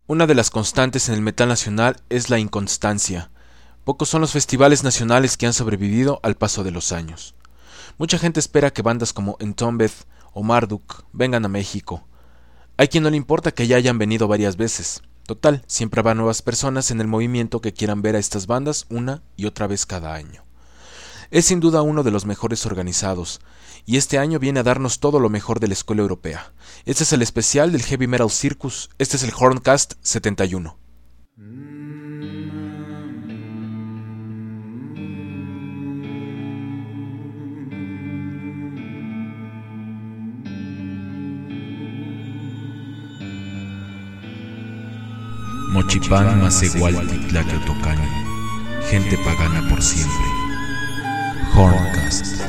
Una de las constantes en el metal nacional es la inconstancia. Pocos son los festivales nacionales que han sobrevivido al paso de los años. Mucha gente espera que bandas como Entombed o Marduk vengan a México. Hay quien no le importa que ya hayan venido varias veces. Total, siempre habrá nuevas personas en el movimiento que quieran ver a estas bandas una y otra vez cada año. Es sin duda uno de los mejores organizados, y este año viene a darnos todo lo mejor de la escuela europea. Este es el especial del Heavy Metal Circus, este es el Horncast 71. Mochipán Masehualti Tlaqueotocani, gente pagana por siempre. Horncast.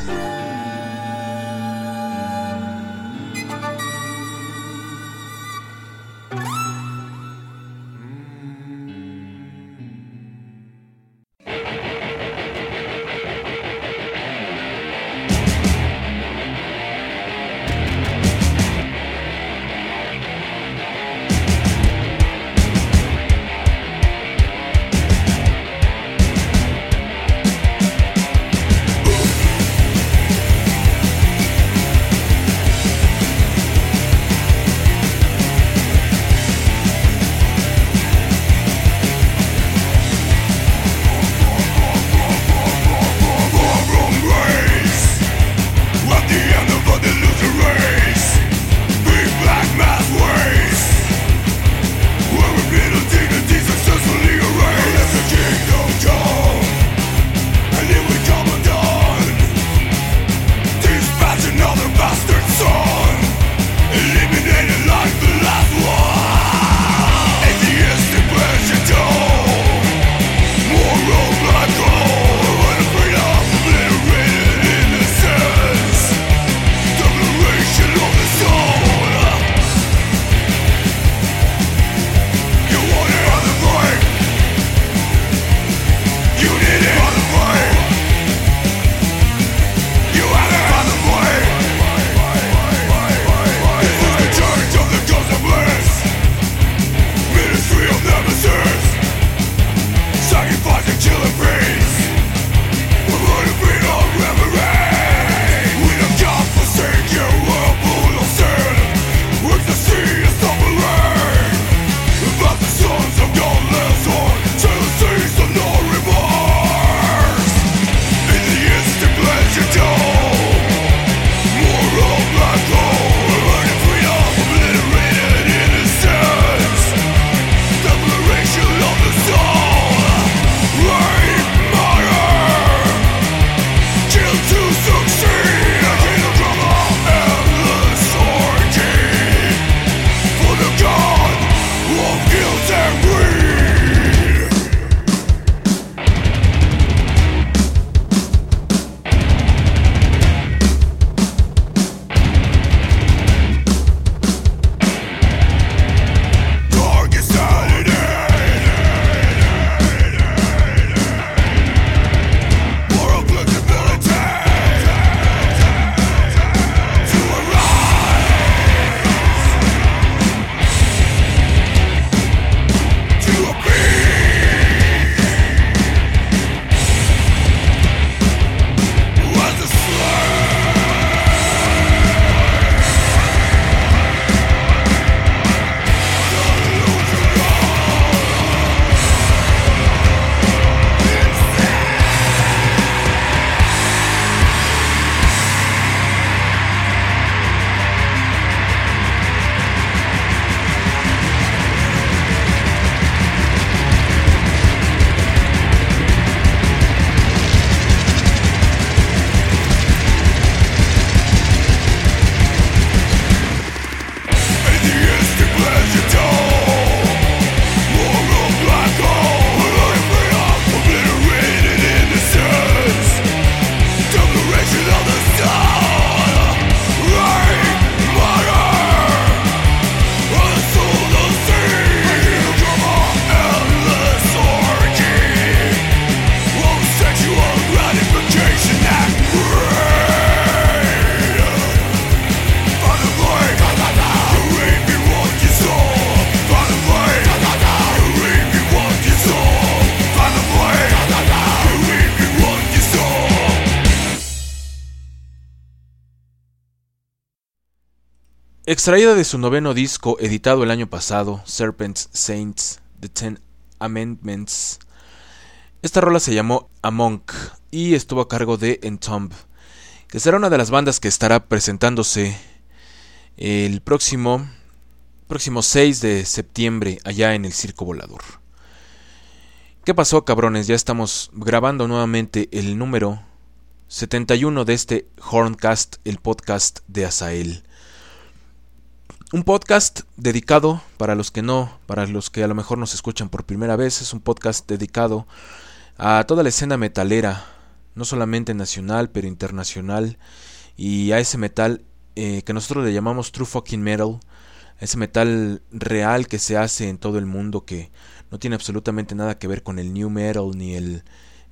Extraída de su noveno disco editado el año pasado, Serpents, Saints, The Ten Amendments, esta rola se llamó A Monk y estuvo a cargo de Entomb, que será una de las bandas que estará presentándose el próximo 6 de septiembre allá en el Circo Volador. ¿Qué pasó, cabrones? Ya estamos grabando nuevamente el número 71 de este Horncast, el podcast de Azael. Un podcast dedicado, para los que a lo mejor nos escuchan por primera vez, es un podcast dedicado a toda la escena metalera, no solamente nacional, pero internacional, y a ese metal que nosotros le llamamos True Fucking Metal, ese metal real que se hace en todo el mundo, que no tiene absolutamente nada que ver con el new metal, ni el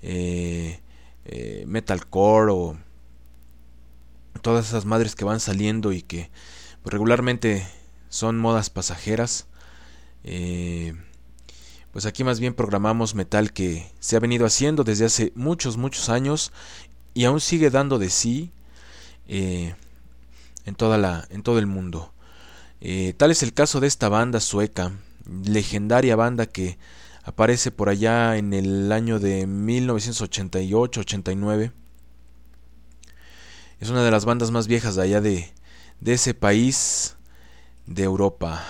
metalcore, o todas esas madres que van saliendo y que pues, regularmente son modas pasajeras. Pues aquí más bien programamos metal que se ha venido haciendo desde hace muchos años y aún sigue dando de sí en todo el mundo. Tal es el caso de esta banda sueca, legendaria banda que aparece por allá en el año de 1988-89. Es una de las bandas más viejas de allá de ese país de Europa.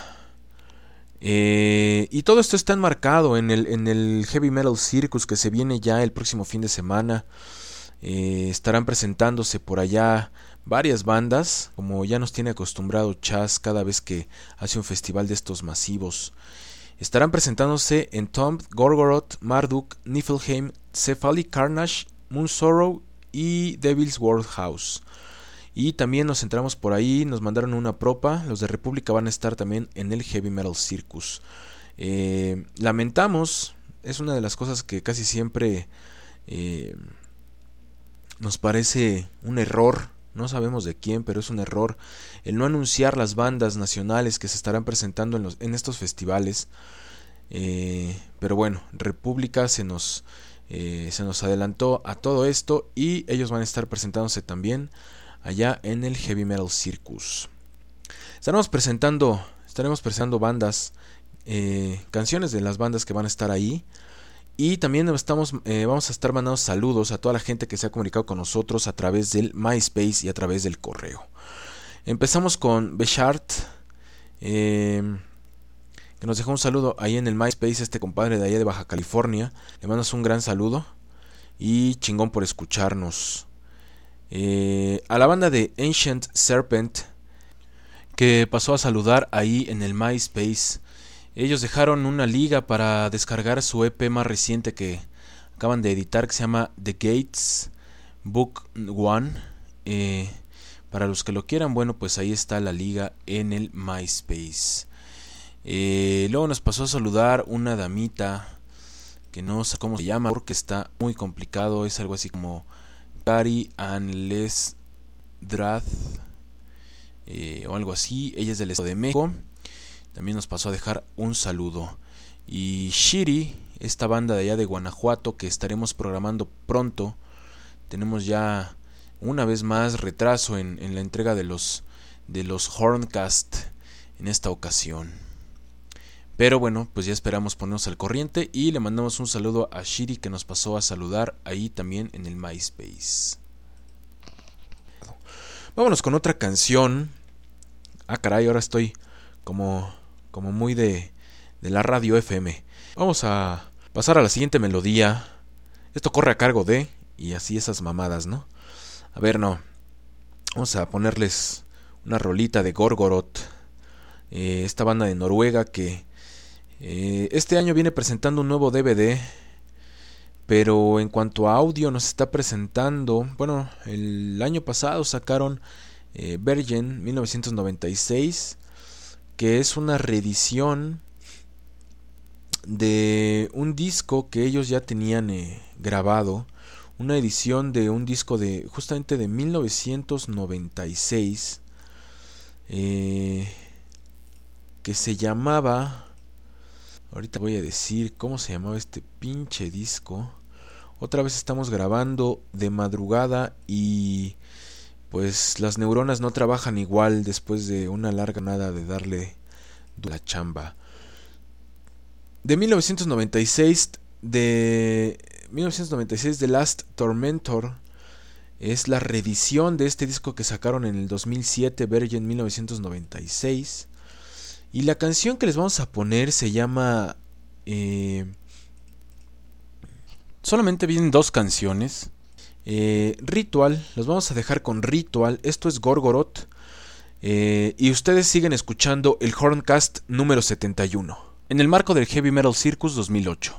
Y todo esto está enmarcado en el Heavy Metal Circus que se viene ya el próximo fin de semana. Estarán presentándose por allá varias bandas, como ya nos tiene acostumbrado Chas cada vez que hace un festival de estos masivos. Estarán presentándose Entomb, Gorgoroth, Marduk, Niflheim, Cephalic Carnage, Moonsorrow y Devil's World-House. Y también nos centramos por ahí, nos mandaron una propa, los de República van a estar también en el Heavy Metal Circus. Lamentamos, es una de las cosas que casi siempre nos parece un error, no sabemos de quién, pero es un error el no anunciar las bandas nacionales que se estarán presentando en estos festivales. Pero bueno, República se nos adelantó a todo esto y ellos van a estar presentándose también allá en el Heavy Metal Circus. Estaremos presentando bandas, canciones de las bandas que van a estar ahí. Y también vamos a estar mandando saludos a toda la gente que se ha comunicado con nosotros a través del MySpace y a través del correo. Empezamos con Bechart, que nos dejó un saludo ahí en el MySpace, este compadre de allá de Baja California. Le mandas un gran saludo y chingón por escucharnos. A la banda de Ancient Serpent, que pasó a saludar ahí en el MySpace. Ellos dejaron una liga para descargar su EP más reciente que acaban de editar, que se llama The Gates Book 1. Para los que lo quieran, bueno, pues ahí está la liga en el MySpace. Luego nos pasó a saludar una damita que no sé cómo se llama porque está muy complicado, es algo así como Cari Ann Les Drath, o algo así. Ella es del Estado de México. También nos pasó a dejar un saludo. Y Shiri, esta banda de allá de Guanajuato que estaremos programando pronto. Tenemos ya una vez más retraso en la entrega de los Horncast en esta ocasión. Pero bueno, pues ya esperamos ponernos al corriente y le mandamos un saludo a Shiri que nos pasó a saludar ahí también en el MySpace. Vámonos con otra canción. Ah, caray, ahora estoy como muy de la radio FM. Vamos a pasar a la siguiente melodía. Esto corre a cargo de... y así esas mamadas, ¿no? A ver, no. Vamos a ponerles una rolita de Gorgoroth. Esta banda de Noruega que este año viene presentando un nuevo DVD. Pero en cuanto a audio nos está presentando... bueno, el año pasado sacaron Virgin 1996... que es una reedición de un disco que ellos ya tenían grabado, una edición de un disco de justamente de 1996, que se llamaba, ahorita voy a decir cómo se llamaba este pinche disco. Otra vez estamos grabando de madrugada y pues las neuronas no trabajan igual después de una larga nada de darle la chamba. De 1996, The Last Tormentor es la reedición de este disco que sacaron en el 2007, Virgin 1996. Y la canción que les vamos a poner se llama... solamente vienen 2 canciones. Ritual, los vamos a dejar con Ritual. Esto es Gorgoroth. Y ustedes siguen escuchando el Horncast número 71, en el marco del Heavy Metal Circus 2008.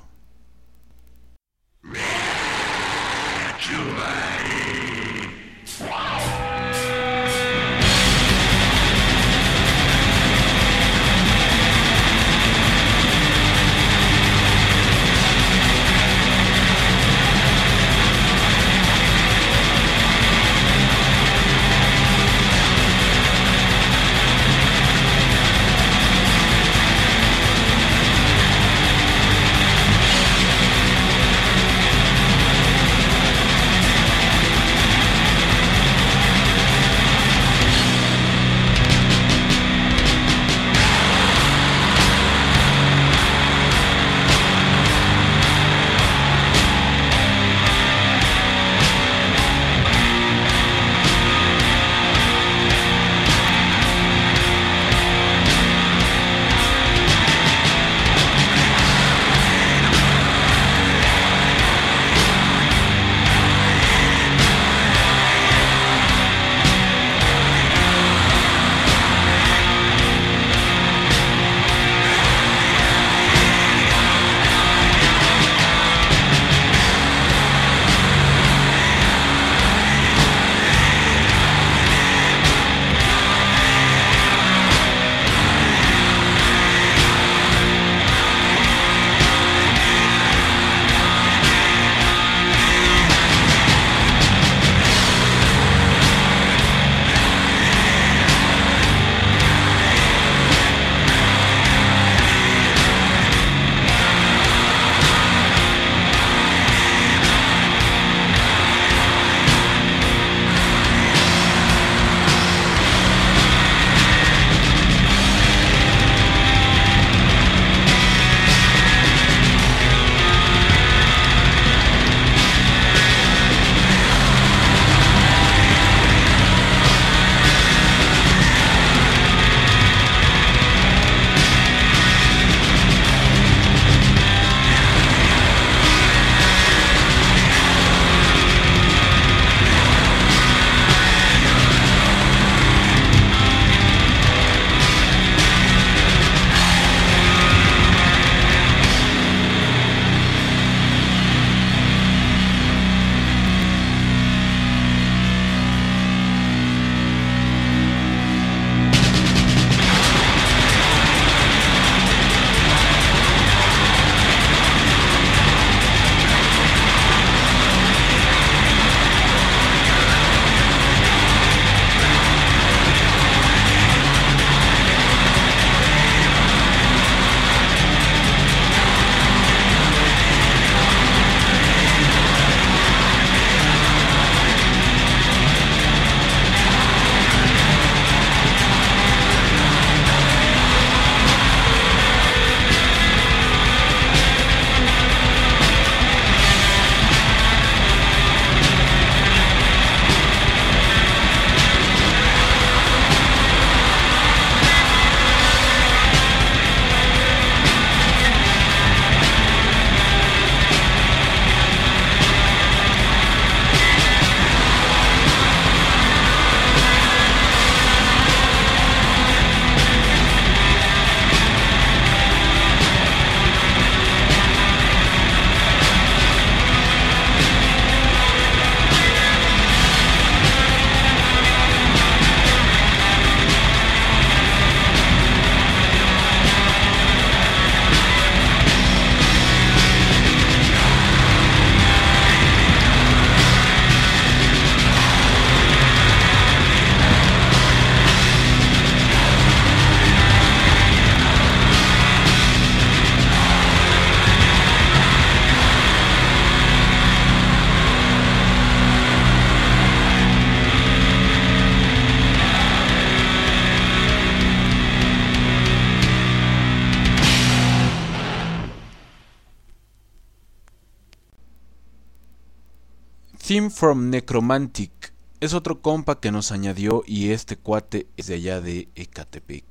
Theme from Necromantic es otro compa que nos añadió, y este cuate es de allá de Ecatepec.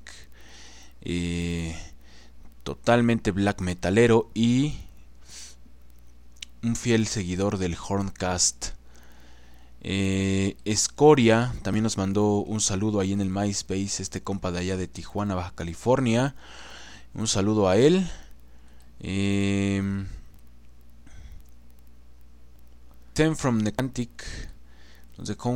Totalmente black metalero y un fiel seguidor del Horncast. Escoria también nos mandó un saludo ahí en el MySpace, este compa de allá de Tijuana, Baja California. Un saludo a él. Ten from Necromantic nos dejó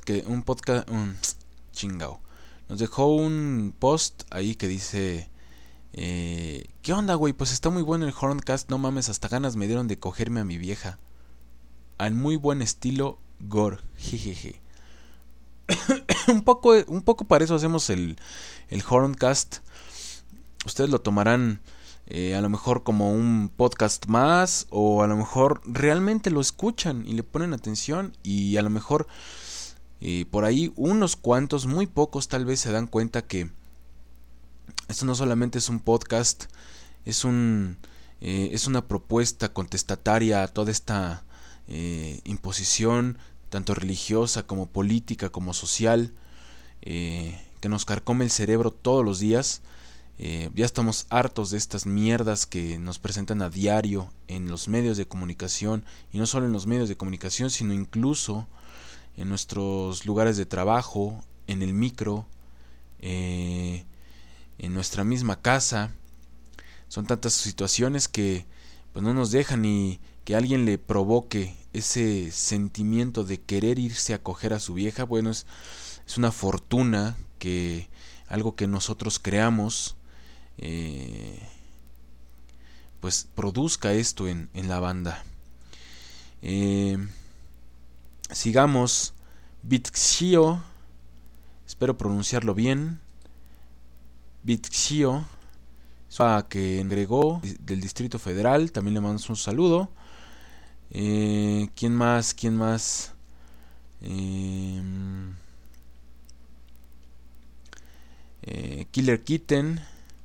nos dejó un post ahí que dice: ¿qué onda, güey? Pues está muy bueno el Horncast, no mames, hasta ganas me dieron de cogerme a mi vieja. Al muy buen estilo Gore, jejeje. un poco para eso hacemos el Horncast. Ustedes lo tomarán a lo mejor como un podcast más, o a lo mejor realmente lo escuchan y le ponen atención, y a lo mejor por ahí unos cuantos, muy pocos tal vez, se dan cuenta que esto no solamente es un podcast, es una propuesta contestataria a toda esta imposición, tanto religiosa como política como social, que nos carcome el cerebro todos los días. Ya estamos hartos de estas mierdas que nos presentan a diario en los medios de comunicación, y no solo en los medios de comunicación, sino incluso en nuestros lugares de trabajo, en el micro, en nuestra misma casa. Son tantas situaciones que pues no nos dejan ni que alguien le provoque ese sentimiento de querer irse a coger a su vieja. Bueno, es una fortuna que algo que nosotros creamos pues produzca esto en la banda. Sigamos. Bitxio, espero pronunciarlo bien. Bitxio, que agregó del Distrito Federal, también le mandamos un saludo. ¿Quién más? Killer Kitten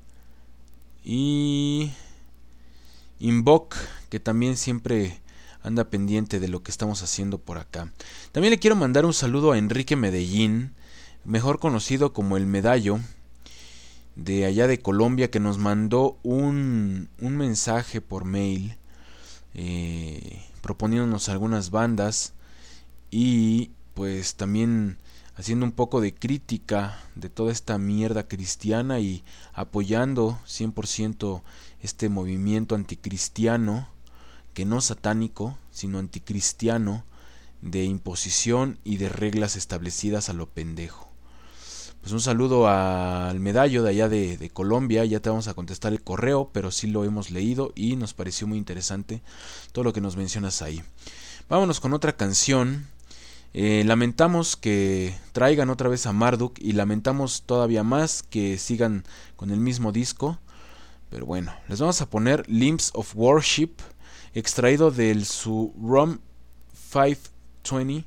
y Invoke, que también siempre anda pendiente de lo que estamos haciendo por acá. También le quiero mandar un saludo a Enrique Medellín, mejor conocido como el Medallo, de allá de Colombia, que nos mandó un mensaje por mail proponiéndonos algunas bandas, y pues también haciendo un poco de crítica de toda esta mierda cristiana y apoyando 100% este movimiento anticristiano, que no satánico, sino anticristiano, de imposición y de reglas establecidas a lo pendejo. Pues un saludo al Medallo de allá de Colombia. Ya te vamos a contestar el correo, pero sí lo hemos leído y nos pareció muy interesante todo lo que nos mencionas ahí. Vámonos con otra canción. Lamentamos que traigan otra vez a Marduk, y lamentamos todavía más que sigan con el mismo disco, pero bueno, les vamos a poner Limbs of Worship, extraído del su ROM 520,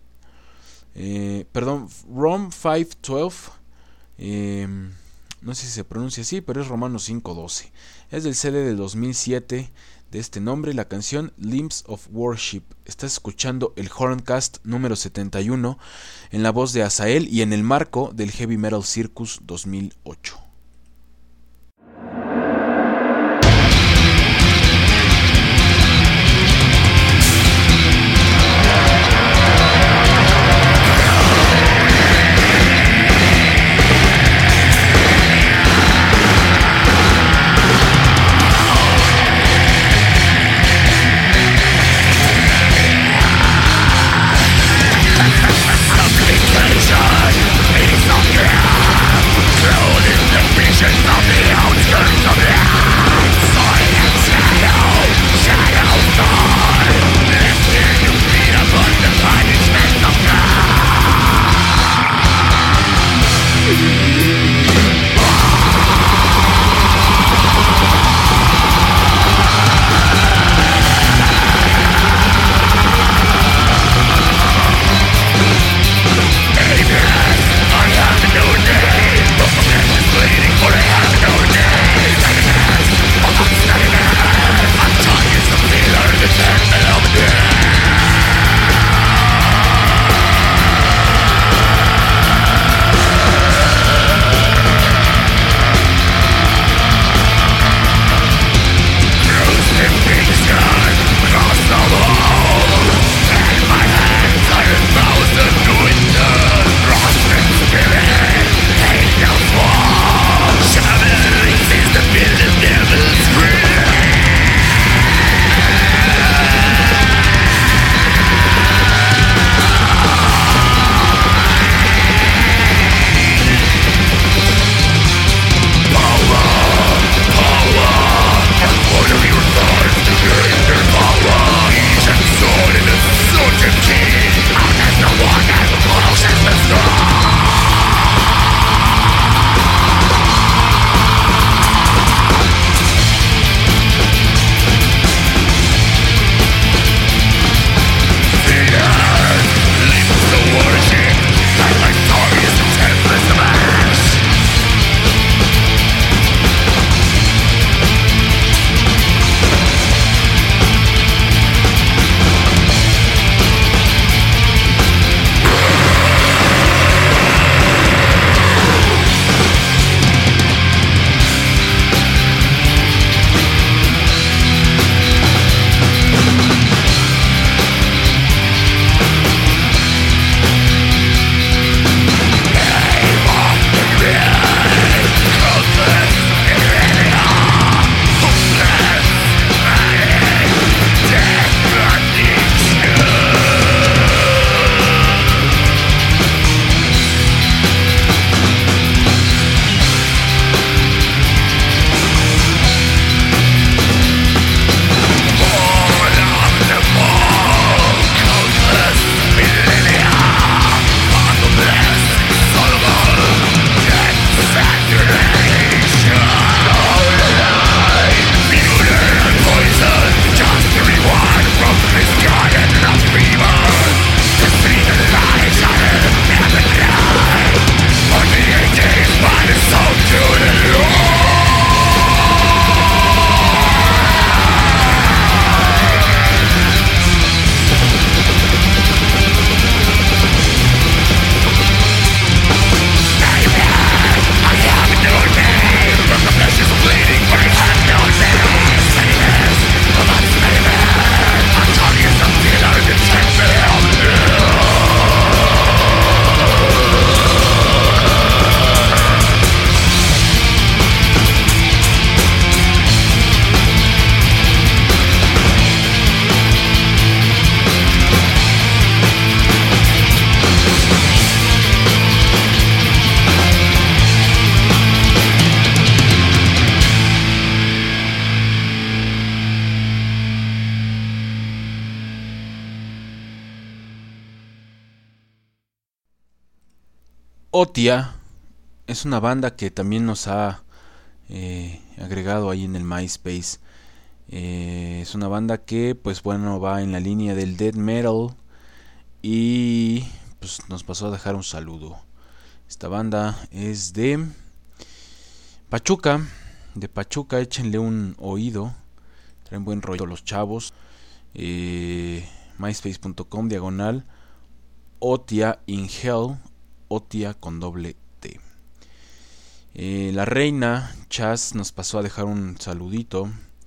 ROM 512, no sé si se pronuncia así, pero es Romanos 5:12. Es del CD del 2007 de este nombre, la canción Limbs of Worship. Estás escuchando el Horncast número 71 en la voz de Azael y en el marco del Heavy Metal Circus 2008. Supplication, it is not here. Through this Otia es una banda que también nos ha agregado ahí en el MySpace. Es una banda que pues bueno va en la línea del death metal y pues nos pasó a dejar un saludo. Esta banda es de Pachuca, échenle un oído, traen buen rollo los chavos. myspace.com/ Otia in Hell, Otia con doble T. La reina Chas nos pasó a dejar un saludito.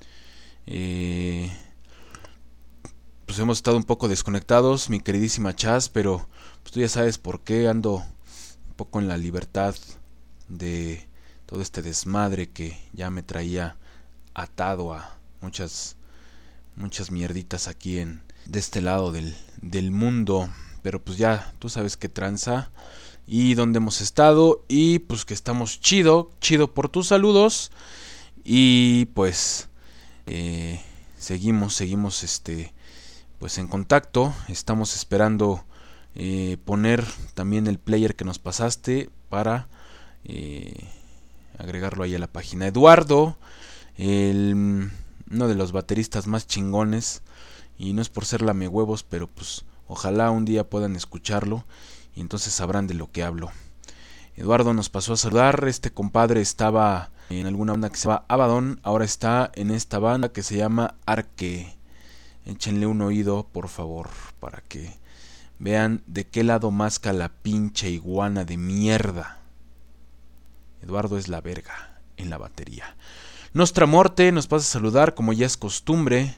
Pues hemos estado un poco desconectados, mi queridísima Chas, pero pues tú ya sabes por qué ando un poco en la libertad de todo este desmadre que ya me traía atado a muchas mierditas aquí de este lado del mundo. Pero pues ya tú sabes qué tranza y dónde hemos estado, y pues que estamos chido por tus saludos. Y pues seguimos pues en contacto. Estamos esperando poner también el player que nos pasaste para agregarlo ahí a la página. Eduardo, uno de los bateristas más chingones, y no es por ser lamehuevos, pero pues ojalá un día puedan escucharlo y entonces sabrán de lo que hablo. Eduardo nos pasó a saludar. Este compadre estaba en alguna banda que se llama Abaddon, ahora está en esta banda que se llama Arque. Échenle un oído, por favor, para que vean de qué lado masca la pinche iguana de mierda. Eduardo es la verga en la batería. Nostra Morte nos pasa a saludar, como ya es costumbre.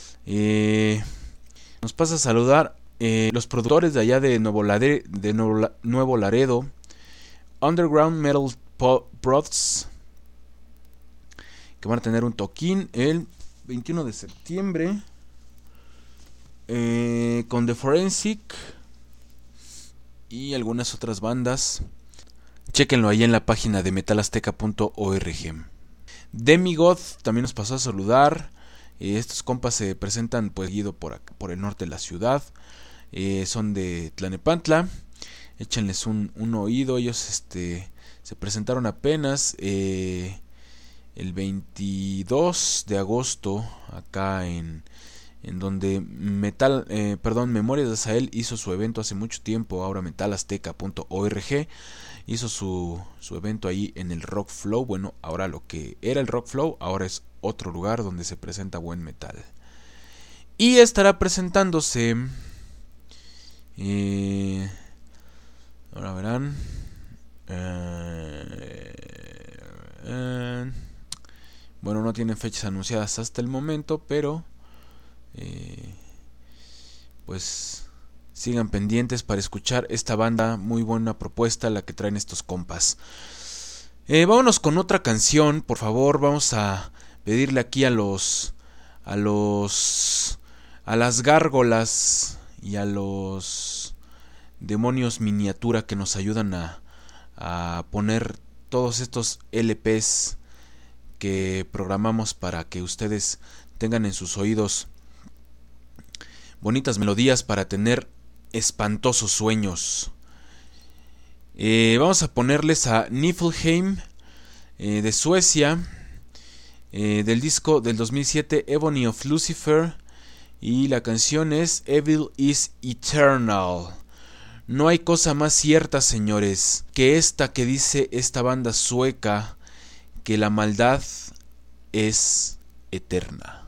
Nos pasa a saludar los productores de allá de Nuevo Laredo, Underground Metal Prods, que van a tener un toquín el 21 de septiembre con The Forensic y algunas otras bandas. Chéquenlo ahí en la página de metalazteca.org. Demigod también nos pasó a saludar. Estos compas se presentan pues seguido por el norte de la ciudad. Son de Tlanepantla. Échenles un oído. Ellos se presentaron apenas el 22 de agosto acá en donde Memorias de Azael hizo su evento hace mucho tiempo. Ahora metalazteca.org hizo su evento ahí en el Rock Flow. Bueno, ahora lo que era el Rock Flow ahora es otro lugar donde se presenta buen metal. Y estará presentándose ahora verán bueno, no tienen fechas anunciadas hasta el momento, pero pues sigan pendientes para escuchar esta banda. Muy buena propuesta la que traen estos compas. Vámonos con otra canción, por favor. Vamos a pedirle aquí a las gárgolas y a los demonios miniatura que nos ayudan a poner todos estos LPs que programamos para que ustedes tengan en sus oídos bonitas melodías para tener espantosos sueños. Vamos a ponerles a Niflheim de Suecia, del disco del 2007 Ebony of Lucifer, y la canción es Evil is Eternal. No hay cosa más cierta, señores, que esta que dice esta banda sueca, que la maldad es eterna.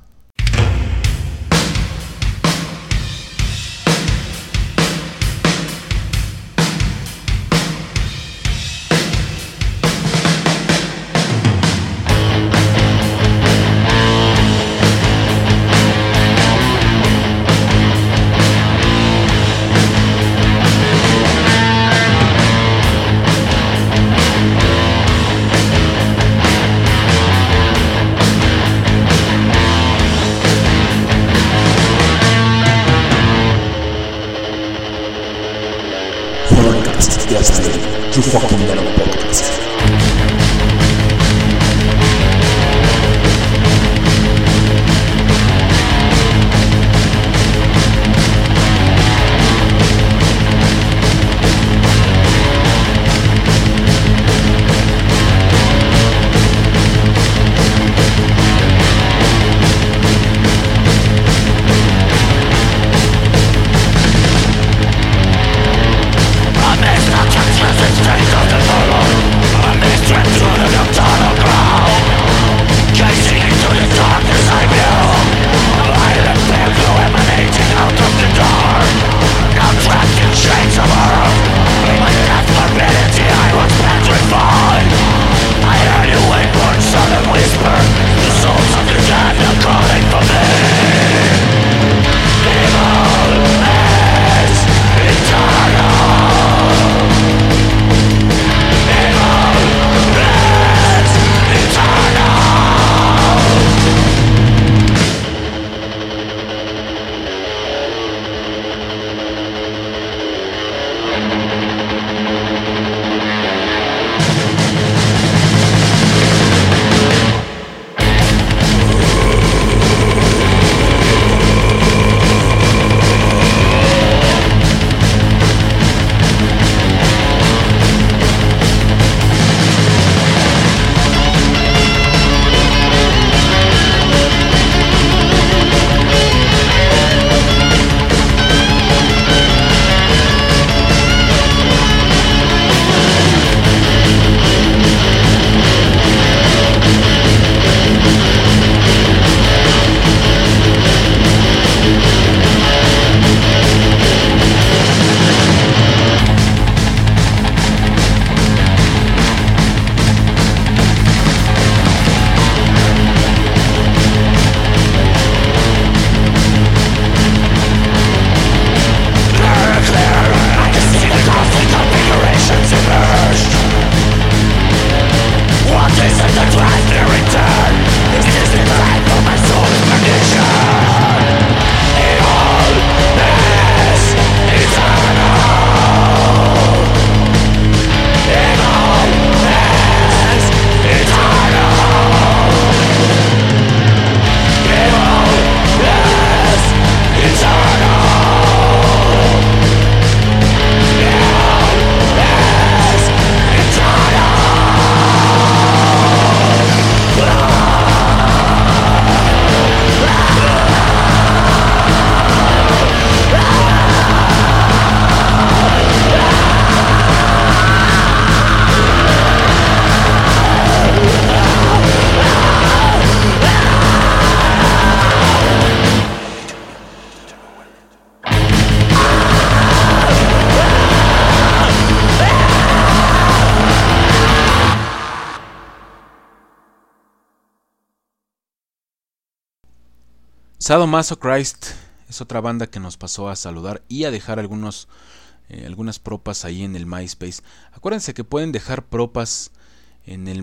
Sadomasochist es otra banda que nos pasó a saludar y a dejar algunas propas ahí en el MySpace. Acuérdense que pueden dejar propas en el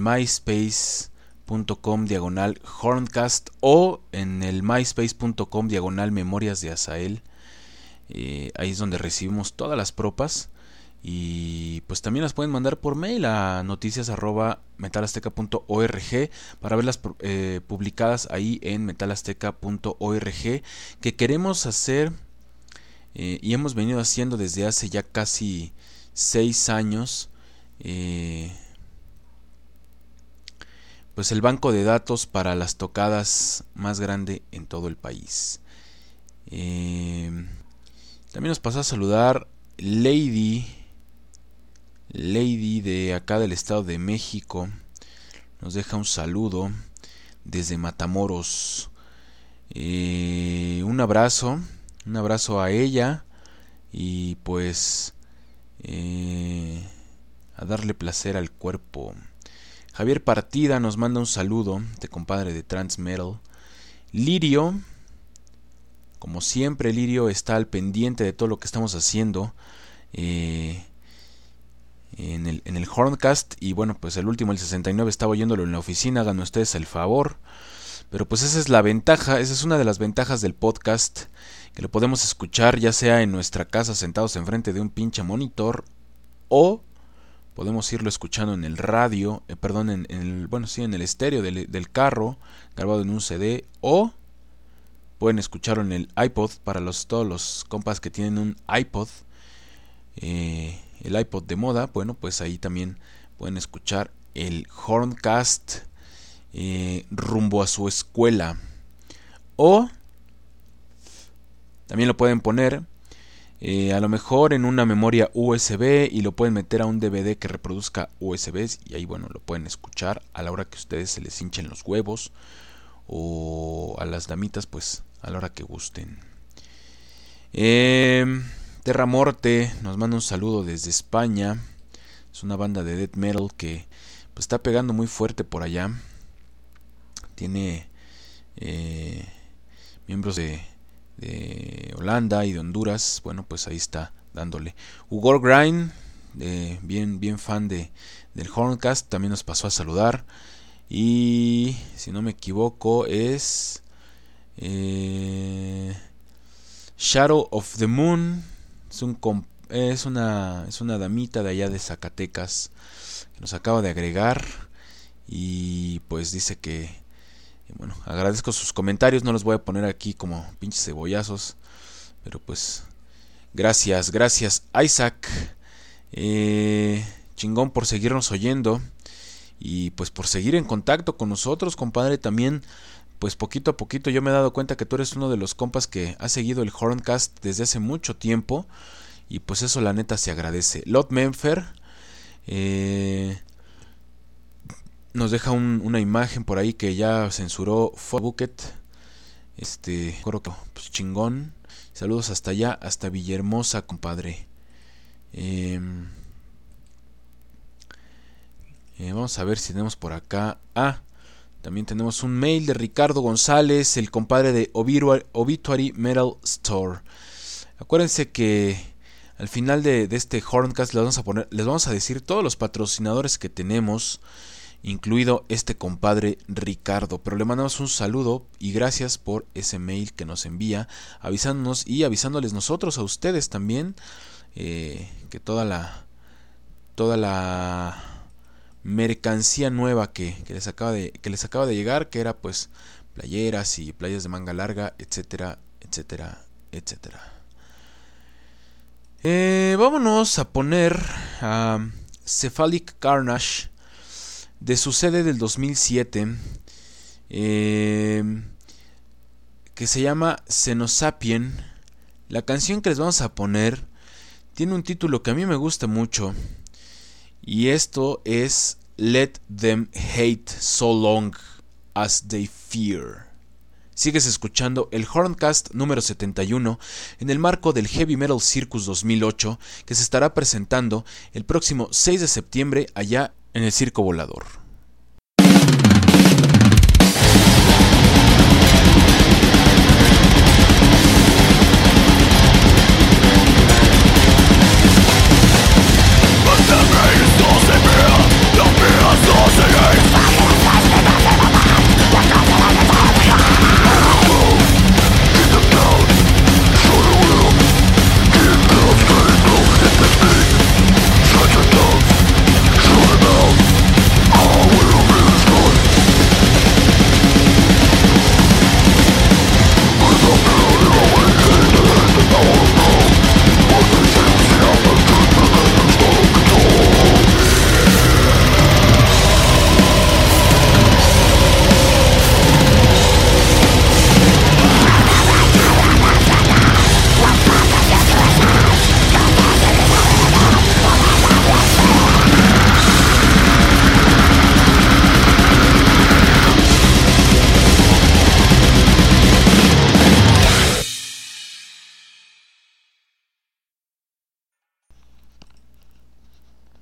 myspace.com/horncast o en el myspace.com/memorias de Azael. Ahí es donde recibimos todas las propas. Y pues también las pueden mandar por mail a noticias@metalazteca.org para verlas publicadas ahí en metalazteca.org, que queremos hacer y hemos venido haciendo desde hace ya casi 6 años, pues el banco de datos para las tocadas más grande en todo el país. También nos pasó a saludar Lady de acá del Estado de México. Nos deja un saludo desde Matamoros. Un abrazo a ella y pues a darle placer al cuerpo. Javier Partida nos manda un saludo, de compadre de Trans Metal. Lirio, como siempre, Lirio está al pendiente de todo lo que estamos haciendo en el Horncast. Y bueno, pues el último, el 69, estaba oyéndolo en la oficina. Hagan ustedes el favor. Pero pues esa es la ventaja, esa es una de las ventajas del podcast, que lo podemos escuchar ya sea en nuestra casa sentados enfrente de un pinche monitor, o podemos irlo escuchando en el radio, en el estéreo del carro, grabado en un CD, o pueden escucharlo en el iPod para todos los compas que tienen un iPod, el iPod de moda. Bueno, pues ahí también pueden escuchar el Horncast rumbo a su escuela, o también lo pueden poner a lo mejor en una memoria USB y lo pueden meter a un DVD que reproduzca USBs, y ahí bueno, lo pueden escuchar a la hora que ustedes se les hinchen los huevos, o a las damitas pues a la hora que gusten. Terra Morte nos manda un saludo desde España. Es una banda de death metal que pues está pegando muy fuerte por allá. Tiene miembros de Holanda y de Honduras. Bueno, pues ahí está dándole. Ugor Grind, bien fan del Horncast, también nos pasó a saludar. Y si no me equivoco es Shadow of the Moon. Es una damita de allá de Zacatecas que nos acaba de agregar. Y pues dice que bueno, agradezco sus comentarios, no los voy a poner aquí como pinches cebollazos, pero pues gracias Isaac, chingón por seguirnos oyendo y pues por seguir en contacto con nosotros, compadre. También pues poquito a poquito yo me he dado cuenta que tú eres uno de los compas que ha seguido el Horncast desde hace mucho tiempo, y pues eso la neta se agradece. Lot Menfer nos deja una imagen por ahí que ya censuró Bucket. Creo que pues chingón. Saludos hasta allá, hasta Villahermosa, compadre. Vamos a ver si tenemos por acá. También tenemos un mail de Ricardo González, el compadre de Obituary Metal Store. Acuérdense que al final de este Horncast les vamos a decir todos los patrocinadores que tenemos, incluido este compadre Ricardo. Pero le mandamos un saludo y gracias por ese mail que nos envía, avisándonos y avisándoles nosotros a ustedes también que toda la mercancía nueva que les acaba de llegar, que era pues playeras y playas de manga larga, etcétera. Vámonos a poner a Cephalic Carnage de su CD del 2007, que se llama Xenosapien. La canción que les vamos a poner tiene un título que a mí me gusta mucho, y esto es Let Them Hate So Long As They Fear. Sigues escuchando el Horncast número 71 en el marco del Heavy Metal Circus 2008, que se estará presentando el próximo 6 de septiembre allá en el Circo Volador.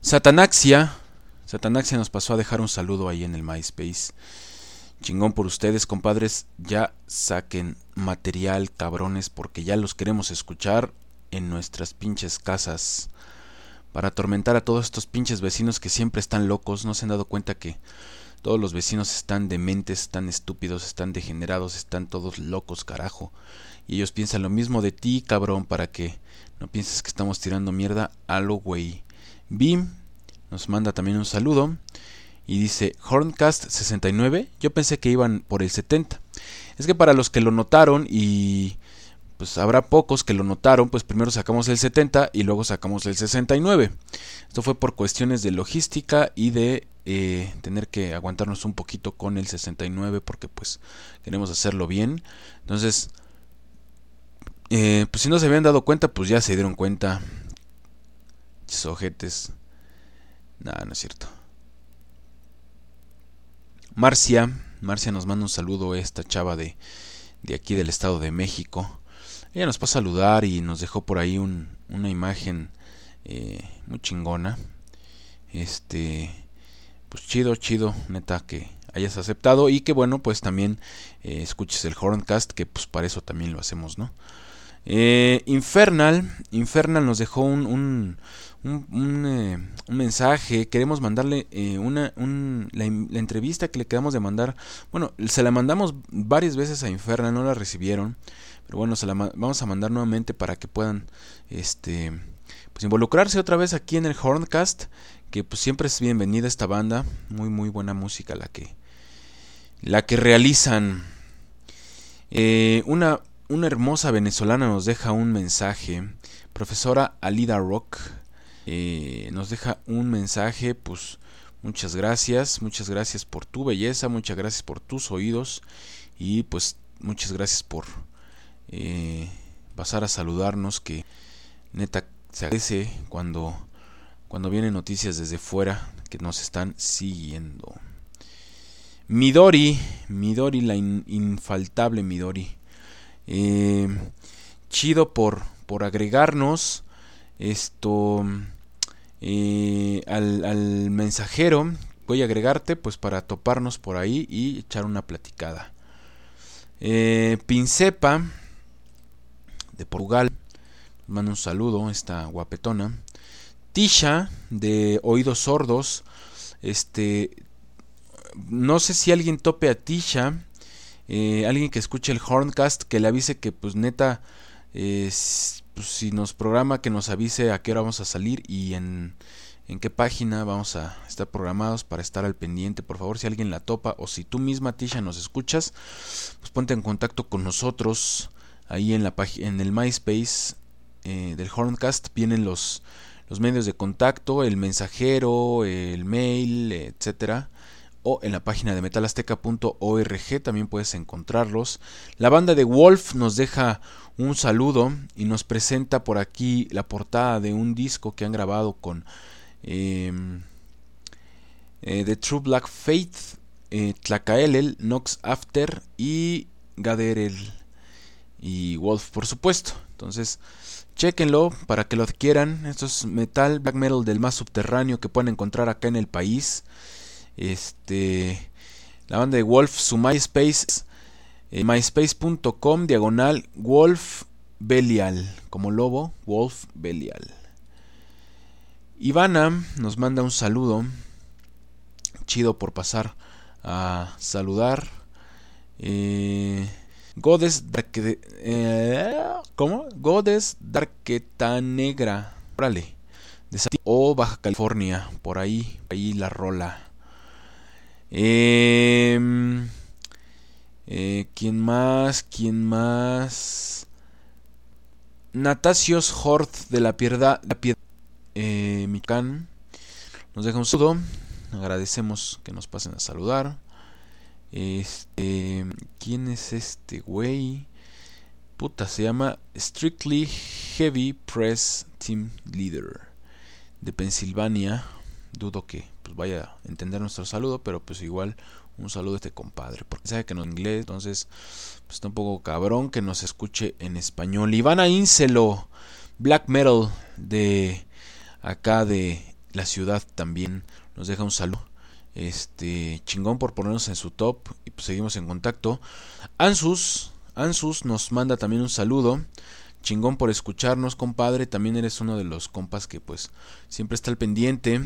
Satanaxia nos pasó a dejar un saludo ahí en el MySpace. Chingón por ustedes, compadres. Ya saquen material, cabrones, porque ya los queremos escuchar en nuestras pinches casas. Para atormentar a todos estos pinches vecinos que siempre están locos. No se han dado cuenta que todos los vecinos están dementes, están estúpidos, están degenerados, están todos locos, carajo. Y ellos piensan lo mismo de ti, cabrón, para que no pienses que estamos tirando mierda a lo güey. Bim nos manda también un saludo y dice: Horncast 69, yo pensé que iban por el 70. Es que para los que lo notaron, y pues habrá pocos que lo notaron, pues primero sacamos el 70 y luego sacamos el 69. Esto fue por cuestiones de logística y de tener que aguantarnos un poquito con el 69 porque pues queremos hacerlo bien. Entonces, pues si no se habían dado cuenta, pues ya se dieron cuenta. Ojetes. Nada, no es cierto. Marcia nos manda un saludo, esta chava de aquí del Estado de México. Ella nos pasó a saludar y nos dejó por ahí una imagen muy chingona. Pues chido, neta, que hayas aceptado y que bueno, pues también escuches el Horncast, que pues para eso también lo hacemos, ¿no? Infernal nos dejó un mensaje. Queremos mandarle la entrevista que le quedamos de mandar. Bueno, se la mandamos varias veces a Infernal, no la recibieron, pero bueno, se la vamos a mandar nuevamente para que puedan pues involucrarse otra vez aquí en el Horncast, que pues siempre es bienvenida esta banda. Muy buena música la que realizan. Una hermosa venezolana nos deja un mensaje. Profesora Alida Rock nos deja un mensaje. Pues muchas gracias por tu belleza, muchas gracias por tus oídos y pues muchas gracias por pasar a saludarnos, que neta se agradece cuando vienen noticias desde fuera que nos están siguiendo. Midori, la infaltable Midori. Chido por agregarnos al mensajero. Voy a agregarte pues para toparnos por ahí y echar una platicada. Pincepa de Portugal, manda un saludo, esta guapetona. Tisha de Oídos Sordos, no sé si alguien tope a Tisha. Alguien que escuche el Horncast, que le avise que pues neta, pues, si nos programa, que nos avise a qué hora vamos a salir y en qué página vamos a estar programados para estar al pendiente. Por favor, si alguien la topa o si tú misma, Tisha, nos escuchas, pues ponte en contacto con nosotros ahí en el MySpace del Horncast. Vienen los medios de contacto, el mensajero, el mail, etcétera. O en la página de metalazteca.org también puedes encontrarlos. La banda de Wolf nos deja un saludo y nos presenta por aquí la portada de un disco que han grabado con The True Black Faith, Tlacaelel, Nox After y Gaderel y Wolf, por supuesto. Entonces, chéquenlo para que lo adquieran. Esto es black metal del más subterráneo que pueden encontrar acá en el país. La banda de Wolf, su MySpace, myspace.com/Wolf Belial, como lobo, Wolf Belial. Ivana nos manda un saludo. Chido por pasar a saludar. Godes Darqueta Negra, órale, de o Baja California, por ahí la rola. ¿Quién más? Natasios Hort de la Piedad, Michoacán, nos deja un saludo. Agradecemos que nos pasen a saludar. ¿Quién es este güey? Puta, se llama Strictly Heavy Press Team Leader de Pensilvania. Dudo que pues vaya a entender nuestro saludo, pero pues igual un saludo a este compadre, porque sabe que no es inglés, entonces pues está un poco cabrón que nos escuche en español. Ivana Incelo, black metal de acá de la ciudad también nos deja un saludo. Chingón por ponernos en su top y pues seguimos en contacto. Ansus nos manda también un saludo. Chingón por escucharnos, compadre. También eres uno de los compas que pues siempre está al pendiente.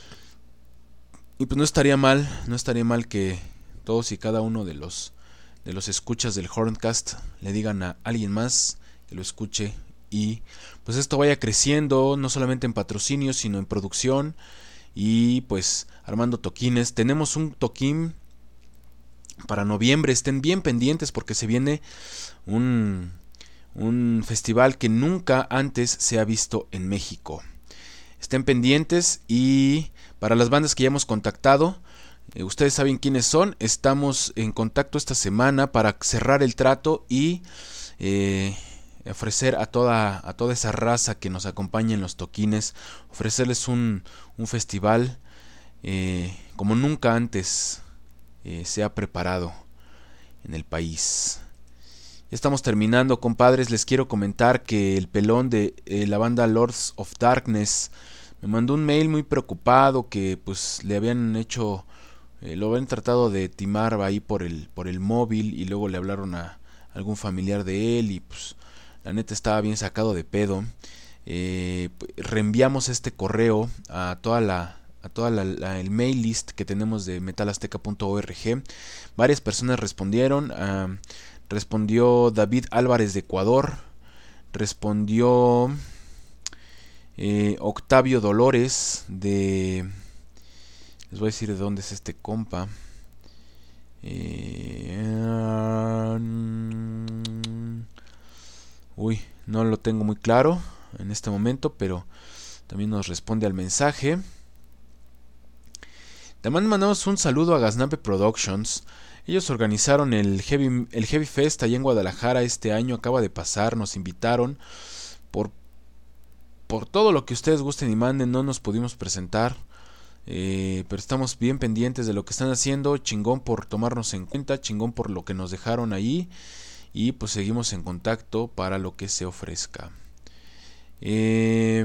Y pues no estaría mal que todos y cada uno de los escuchas del Horncast le digan a alguien más que lo escuche y pues esto vaya creciendo, no solamente en patrocinio, sino en producción y pues armando toquines. Tenemos un toquín para noviembre, estén bien pendientes porque se viene un festival que nunca antes se ha visto en México. Estén pendientes y para las bandas que ya hemos contactado, ustedes saben quiénes son. Estamos en contacto esta semana para cerrar el trato y ofrecer a toda esa raza que nos acompaña en los toquines, ofrecerles un festival como nunca antes se ha preparado en el país. Ya estamos terminando, compadres. Les quiero comentar que el pelón de la banda Lords of Darkness me mandó un mail muy preocupado que pues le habían hecho, lo habían tratado de timar ahí por el móvil y luego le hablaron a algún familiar de él y pues la neta estaba bien sacado de pedo. Reenviamos este correo a toda el mail list que tenemos de metalazteca.org. Varias personas respondieron. Respondió David Álvarez de Ecuador. Respondió Octavio Dolores de... Les voy a decir de dónde es este compa. No lo tengo muy claro en este momento, pero también nos responde al mensaje. También mandamos un saludo a Gaznampe Productions. Ellos organizaron el Heavy Fest allá en Guadalajara este año, acaba de pasar, nos invitaron. Por todo lo que ustedes gusten y manden, no nos pudimos presentar. Pero estamos bien pendientes de lo que están haciendo. Chingón por tomarnos en cuenta, chingón por lo que nos dejaron ahí. Y pues seguimos en contacto para lo que se ofrezca. Y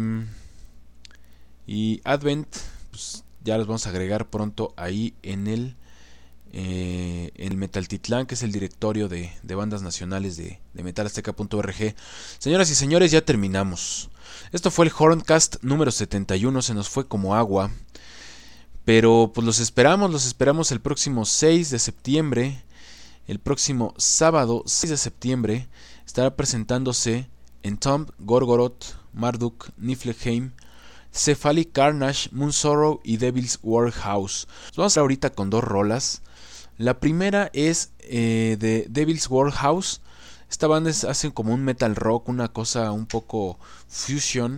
Advent, pues ya los vamos a agregar pronto ahí en el Metaltitlán, que es el directorio de bandas nacionales de metalazteca.org. Señoras y señores, ya terminamos. Esto fue el Horncast número 71, se nos fue como agua. Pero pues los esperamos el próximo 6 de septiembre. El próximo sábado 6 de septiembre estará presentándose Entombed, Gorgoroth, Marduk, Niflheim, Cephalic Carnage, Moonsorrow y Devil's Warehouse. Vamos a ahorita con dos rolas. La primera es de Devil's Warehouse. Esta banda hace como un metal rock, una cosa un poco fusion.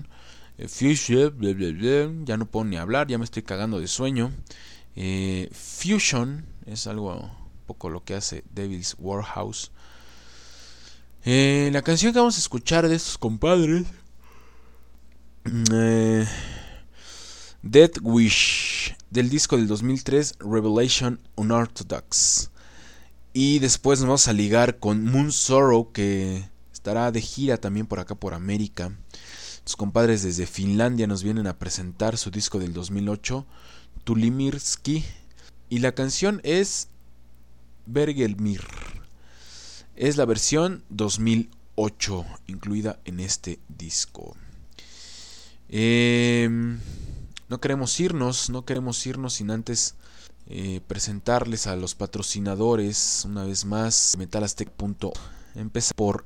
Ya no puedo ni hablar, ya me estoy cagando de sueño. Fusion es algo un poco lo que hace Devil's Warehouse. La canción que vamos a escuchar de estos compadres, Death Wish, del disco del 2003 Revelation Unorthodox. Y después nos vamos a ligar con Moonsorrow, que estará de gira también por acá por América. Los compadres desde Finlandia nos vienen a presentar su disco del 2008, Tulimirski, y la canción es Bergelmir. Es la versión 2008 incluida en este disco. No queremos irnos sin antes presentarles a los patrocinadores una vez más. Metalaztec.org. Empezamos por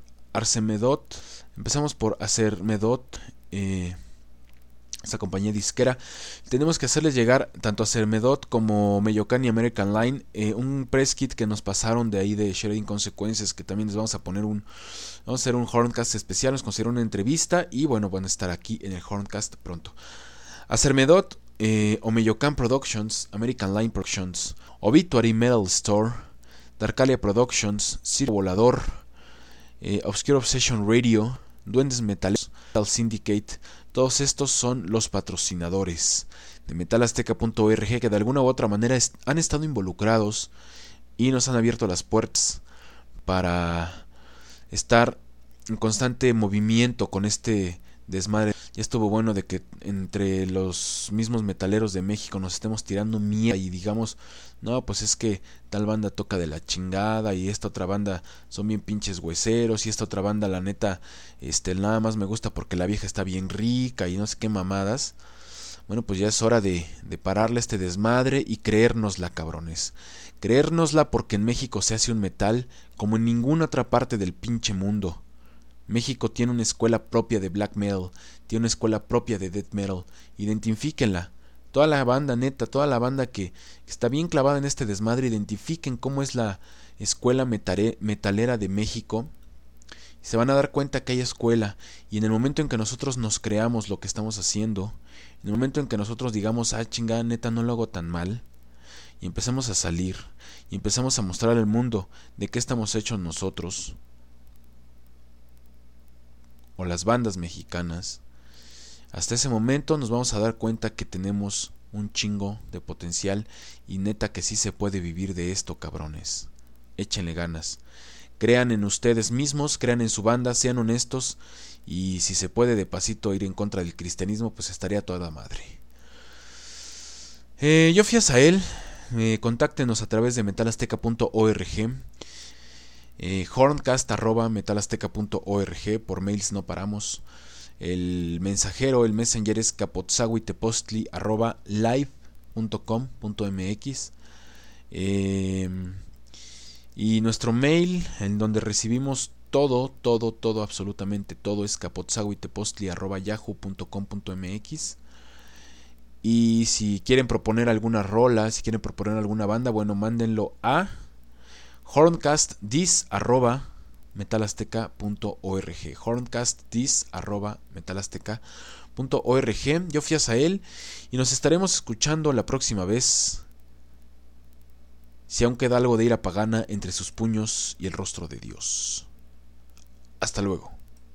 Acermedot, esta compañía disquera. Tenemos que hacerles llegar tanto a Acermedot como Meyocan y American Line un press kit que nos pasaron de ahí de Shredding Consequences, que también les vamos a poner vamos a hacer un Horncast especial, nos consideraron una entrevista y bueno, van a estar aquí en el Horncast pronto. Acermedot, Omeyocan Productions, American Line Productions, Obituary Metal Store, Darkalia Productions, Circo Volador, Obscure Obsession Radio, Duendes Metaleros, Metal Syndicate. Todos estos son los patrocinadores de metalazteca.org, que de alguna u otra manera han estado involucrados y nos han abierto las puertas para estar en constante movimiento con este desmadre. Ya estuvo bueno de que entre los mismos metaleros de México nos estemos tirando mierda y digamos, no, pues es que tal banda toca de la chingada y esta otra banda son bien pinches hueseros y esta otra banda la neta nada más me gusta porque la vieja está bien rica y no sé qué mamadas. Bueno, pues ya es hora de pararle este desmadre y creérnosla, cabrones. Creérnosla porque en México se hace un metal como en ninguna otra parte del pinche mundo. México tiene una escuela propia de black metal, tiene una escuela propia de death metal. Identifíquenla. Toda la banda, neta, toda la banda que está bien clavada en este desmadre, identifiquen cómo es la escuela metalera de México. Y se van a dar cuenta que hay escuela. Y en el momento en que nosotros nos creamos lo que estamos haciendo, en el momento en que nosotros digamos, chingada, neta, no lo hago tan mal, y empezamos a salir, y empezamos a mostrar al mundo de qué estamos hechos nosotros, o las bandas mexicanas, hasta ese momento nos vamos a dar cuenta que tenemos un chingo de potencial y neta que sí se puede vivir de esto, cabrones. Échenle ganas. Crean en ustedes mismos, crean en su banda, sean honestos y si se puede de pasito ir en contra del cristianismo, pues estaría toda madre. Yo fui a Sael, contáctenos a través de metalazteca.org. Horncast@metalazteca.org. Por mails no paramos. El mensajero, el messenger es capotzahuitepostli@live.com.mx. Y nuestro mail, en donde recibimos todo, absolutamente todo, es capotzahuitepostli@yahoo.com.mx. Y si quieren proponer alguna rola, si quieren proponer alguna banda, bueno, mándenlo a horncastdis@metalazteca.org. horncastdis@metalazteca.org. Yo fui a Sael y nos estaremos escuchando la próxima vez, si aún queda algo de ira pagana entre sus puños y el rostro de Dios. Hasta luego.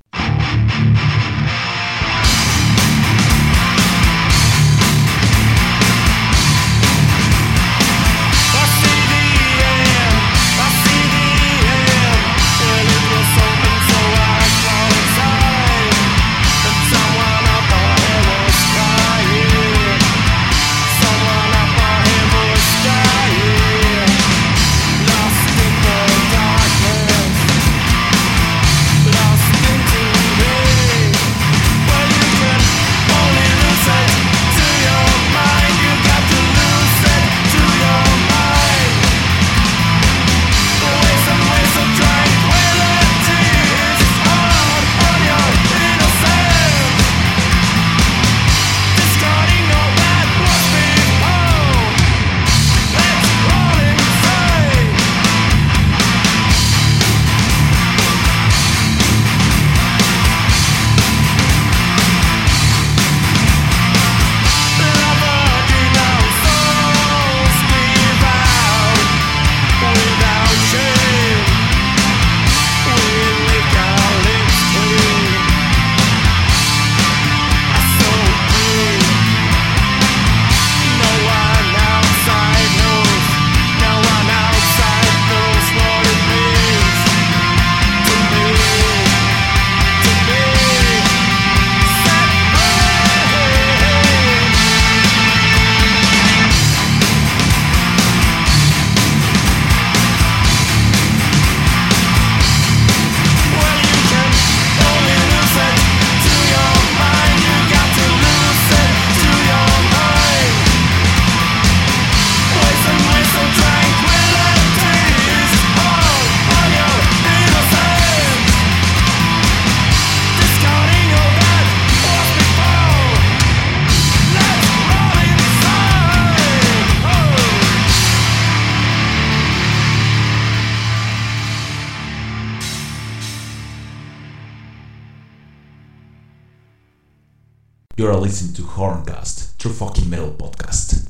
You are listening to Horncast, True Fucking Metal Podcast.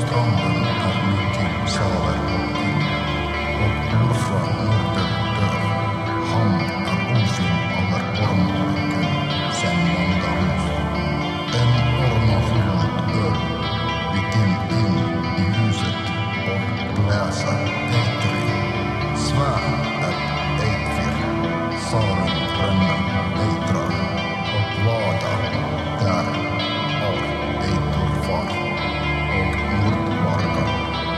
stranden är nu till saler och norrfrån norrut dör. Hamn är ofin aller ormmarken sen måndagen. En ormahullet dör gick in i huset och läser Eitri. Svär ett Eitfir, salen bränna Eitrar och vada där av Eiturfar och mordvargar.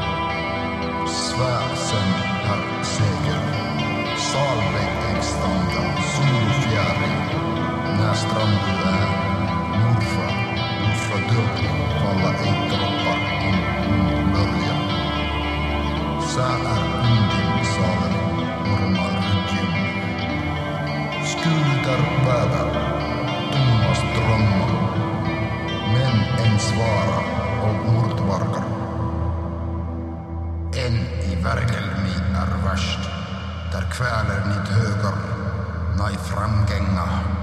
Svär sen herr seger, salveig äggstanda, solofjäring, när strandu är Norfa död, falla Eittroppar in början. Sä är undin salen, ormar ryggen. Skulder väder, tummast drömmar, men en svara och mordvargar. En i Värgelmi är värst, där kväler ni höger, nej framgänga.